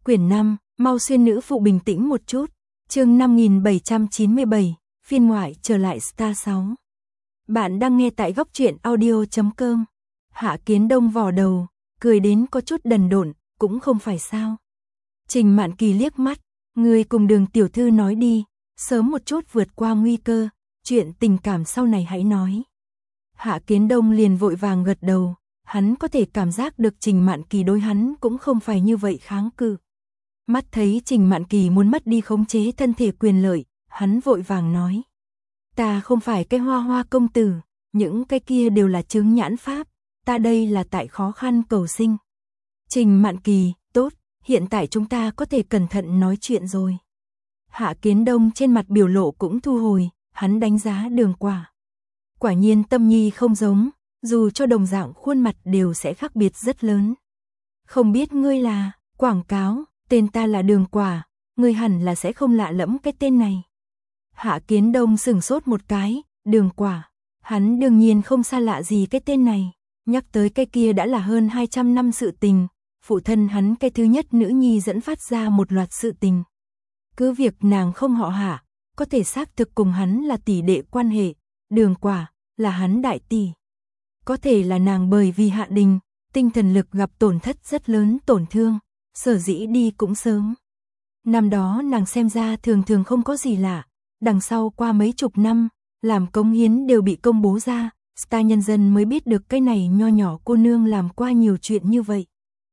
Quyển 5, mau xuyên nữ phụ bình tĩnh một chút. Chương 5797, phiên ngoại trở lại Star 6. Bạn đang nghe tại góc truyện audio.com. Hạ Kiến Đông vò đầu, cười đến có chút đần độn, cũng không phải sao. Trình Mạn Kỳ liếc mắt, người cùng Đường tiểu thư nói đi, sớm một chút vượt qua nguy cơ, chuyện tình cảm sau này hãy nói. Hạ Kiến Đông liền vội vàng gật đầu, hắn có thể cảm giác được Trình Mạn Kỳ đối hắn cũng không phải như vậy kháng cự. Mắt thấy Trình Mạn Kỳ muốn mất đi khống chế thân thể quyền lợi, hắn vội vàng nói. Ta không phải cái hoa hoa công tử, những cái kia đều là chứng nhãn pháp, ta đây là tại khó khăn cầu sinh. Trình Mạn Kỳ, tốt, hiện tại chúng ta có thể cẩn thận nói chuyện rồi. Hạ Kiến Đông trên mặt biểu lộ cũng thu hồi, hắn đánh giá Đường Quả. Quả nhiên tâm nhi không giống, dù cho đồng dạng khuôn mặt đều sẽ khác biệt rất lớn. Không biết ngươi là, quảng cáo, tên ta là Đường Quả, ngươi hẳn là sẽ không lạ lẫm cái tên này. Hạ Kiến Đông sửng sốt một cái, Đường Quả, hắn đương nhiên không xa lạ gì cái tên này, nhắc tới cái kia đã là hơn 200 năm sự tình, phụ thân hắn cái thứ nhất nữ nhi dẫn phát ra một loạt sự tình. Cứ việc nàng không họ Hạ, có thể xác thực cùng hắn là tỷ đệ quan hệ, Đường Quả là hắn đại tỷ. Có thể là nàng bởi vì Hạ Đình, tinh thần lực gặp tổn thất rất lớn tổn thương, sở dĩ đi cũng sớm. Năm đó nàng xem ra thường thường không có gì lạ, đằng sau qua mấy chục năm, làm cống hiến đều bị công bố ra, Star nhân dân mới biết được cái này nho nhỏ cô nương làm qua nhiều chuyện như vậy.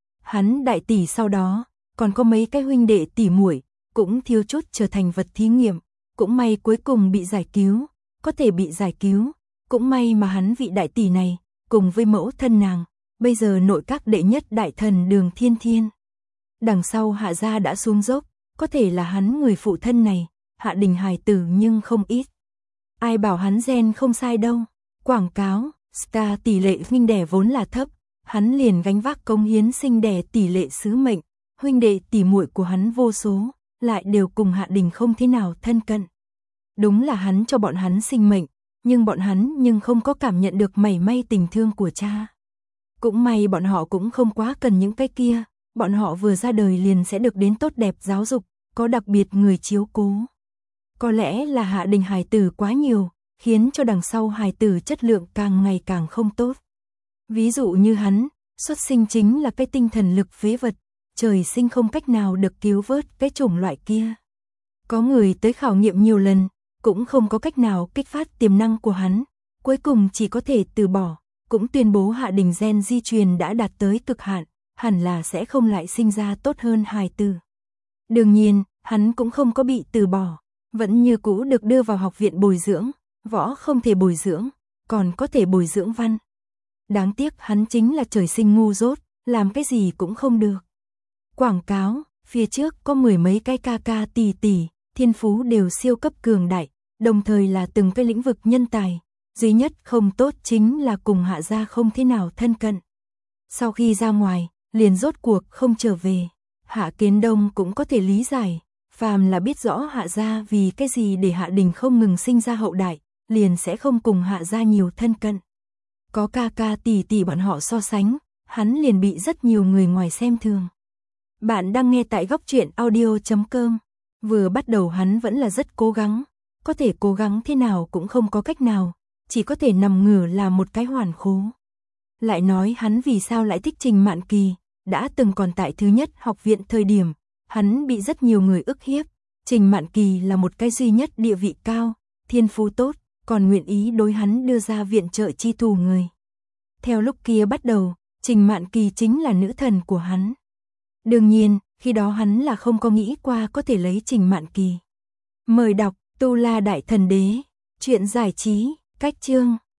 Hắn đại tỷ sau đó, còn có mấy cái huynh đệ tỷ muội cũng thiếu chút trở thành vật thí nghiệm, cũng may cuối cùng bị giải cứu, có thể bị giải cứu, cũng may mà hắn vị đại tỷ này, cùng với mẫu thân nàng, bây giờ nội các đệ nhất đại thần Đường Thiên Thiên. Đằng sau Hạ gia đã xuống dốc, có thể là hắn người phụ thân này, Hạ Đình hài tử nhưng không ít. Ai bảo hắn gen không sai đâu, quảng cáo, Star tỷ lệ huynh đẻ vốn là thấp, hắn liền gánh vác cống hiến sinh đẻ tỷ lệ sứ mệnh, huynh đệ tỷ muội của hắn vô số, lại đều cùng Hạ Đình không thế nào thân cận. Đúng là hắn cho bọn hắn sinh mệnh, nhưng bọn hắn nhưng không có cảm nhận được mảy may tình thương của cha. Cũng may bọn họ cũng không quá cần những cái kia, bọn họ vừa ra đời liền sẽ được đến tốt đẹp giáo dục, có đặc biệt người chiếu cố. Có lẽ là Hạ Đình hài tử quá nhiều, khiến cho đằng sau hài tử chất lượng càng ngày càng không tốt. Ví dụ như hắn, xuất sinh chính là cái tinh thần lực phế vật, trời sinh không cách nào được cứu vớt cái chủng loại kia. Có người tới khảo nghiệm nhiều lần, cũng không có cách nào kích phát tiềm năng của hắn, cuối cùng chỉ có thể từ bỏ, cũng tuyên bố Hạ Đình gen di truyền đã đạt tới cực hạn, hẳn là sẽ không lại sinh ra tốt hơn hài tử. Đương nhiên, hắn cũng không có bị từ bỏ, vẫn như cũ được đưa vào học viện bồi dưỡng, võ không thể bồi dưỡng, còn có thể bồi dưỡng văn. Đáng tiếc hắn chính là trời sinh ngu dốt, làm cái gì cũng không được. Quảng cáo, phía trước có mười mấy cái ca ca tỷ tỷ, thiên phú đều siêu cấp cường đại, đồng thời là từng cái lĩnh vực nhân tài, duy nhất không tốt chính là cùng Hạ gia không thế nào thân cận. Sau khi ra ngoài, liền rốt cuộc không trở về, Hạ Kiến Đông cũng có thể lý giải, phàm là biết rõ Hạ gia vì cái gì để Hạ Đình không ngừng sinh ra hậu đại, liền sẽ không cùng Hạ gia nhiều thân cận. Có ca ca tỷ tỷ bọn họ so sánh, hắn liền bị rất nhiều người ngoài xem thường. Bạn đang nghe tại góc truyện audio.com. Vừa bắt đầu hắn vẫn là rất cố gắng, có thể cố gắng thế nào cũng không có cách nào, chỉ có thể nằm ngửa là một cái hoàn khố. Lại nói hắn vì sao lại thích Trình Mạn Kỳ, đã từng còn tại thứ nhất học viện thời điểm, hắn bị rất nhiều người ức hiếp, Trình Mạn Kỳ là một cái duy nhất địa vị cao, thiên phú tốt, còn nguyện ý đối hắn đưa ra viện trợ chi thủ người. Theo lúc kia bắt đầu, Trình Mạn Kỳ chính là nữ thần của hắn. Đương nhiên, khi đó hắn là không có nghĩ qua có thể lấy Trình Mạn Kỳ. Mời đọc Tu La Đại Thần Đế, truyện giải trí, cách chương.